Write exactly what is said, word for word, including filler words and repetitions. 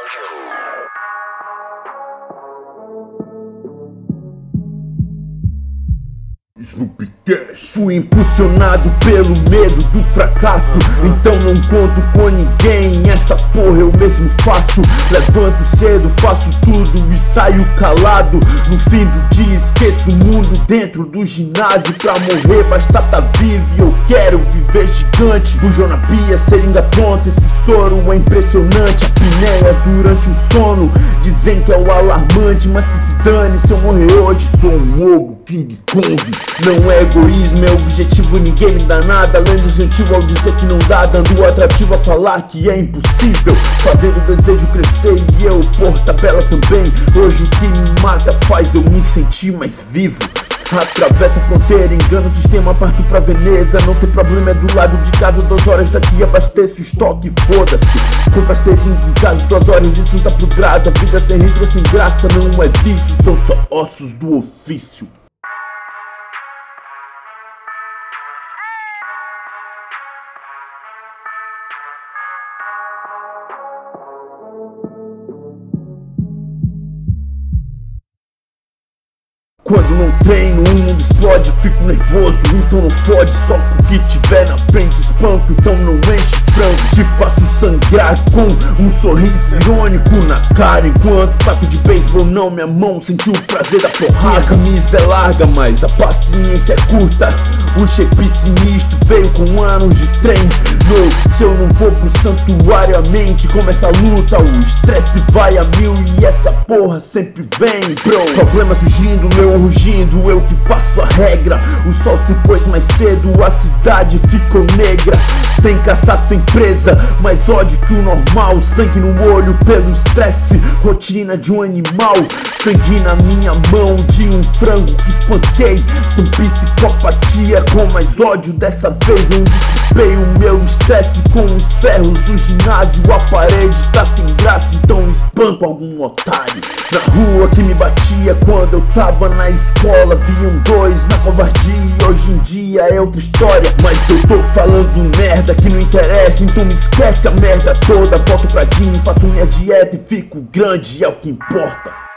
Snoopy Cash. Fui impulsionado pelo medo do fracasso, então não conto com ninguém, essa porra eu mesmo faço. Levanto cedo, faço tudo e saio calado. No fim do dia esqueço o mundo dentro do ginásio. Pra morrer basta tá vivo e eu quero viver gigante. Bujo na pia, seringa pronta, esse soro é impressionante. A pinéia durante o sono, dizem que é o alarmante. Mas que se dane, se eu morrer hoje sou um ogro, King Kong. Não é egoísmo, é objetivo, ninguém me dá nada. Além do gentil ao dizer que não dá, dando atrativo a falar que é impossível. Fazendo o desejo crescer e eu por tabela também. Hoje o que me mata faz eu me sentir mais vivo. Atravessa a fronteira, engana o sistema, parto pra Veneza. Não tem problema, é do lado de casa, duas horas daqui abasteço o estoque, foda-se. Compra seringa em casa, duas horas de Santa pro Grasa. Vida sem risco, sem graça, não é vício, são só ossos do ofício. Quando não treino, o mundo explode, fico nervoso, então não fode. Só com o que tiver na frente espanco, então não enche frango. Te faço sangrar com um sorriso irônico na cara, enquanto taco de beisebol não minha mão sentiu o prazer da porrada. Minha camisa é larga, mas a paciência é curta. O shape sinistro veio com anos de treino. Se eu não vou pro santuário, a mente começa a luta. O estresse vai a mil e essa porra sempre vem, bro. Problema surgindo, leão rugindo, eu que faço a regra. O sol se pôs mais cedo, a cidade ficou negra. Sem caçar, sem presa, mais ódio que o normal. Sangue no olho pelo estresse, rotina de um animal. Sangue na minha mão de um frango que espanquei. Sem psicopatia, com mais ódio dessa vez. Eu dissipei o meu estresse com os ferros do ginásio. A parede tá sem graça, então espanco algum otário. Na rua que me batia quando eu tava na escola, viam dois na covardia. Hoje em dia é outra história, mas eu tô falando merda que não interessa, então me esquece a merda toda. Volto pra Jim, faço minha dieta e fico grande, é o que importa.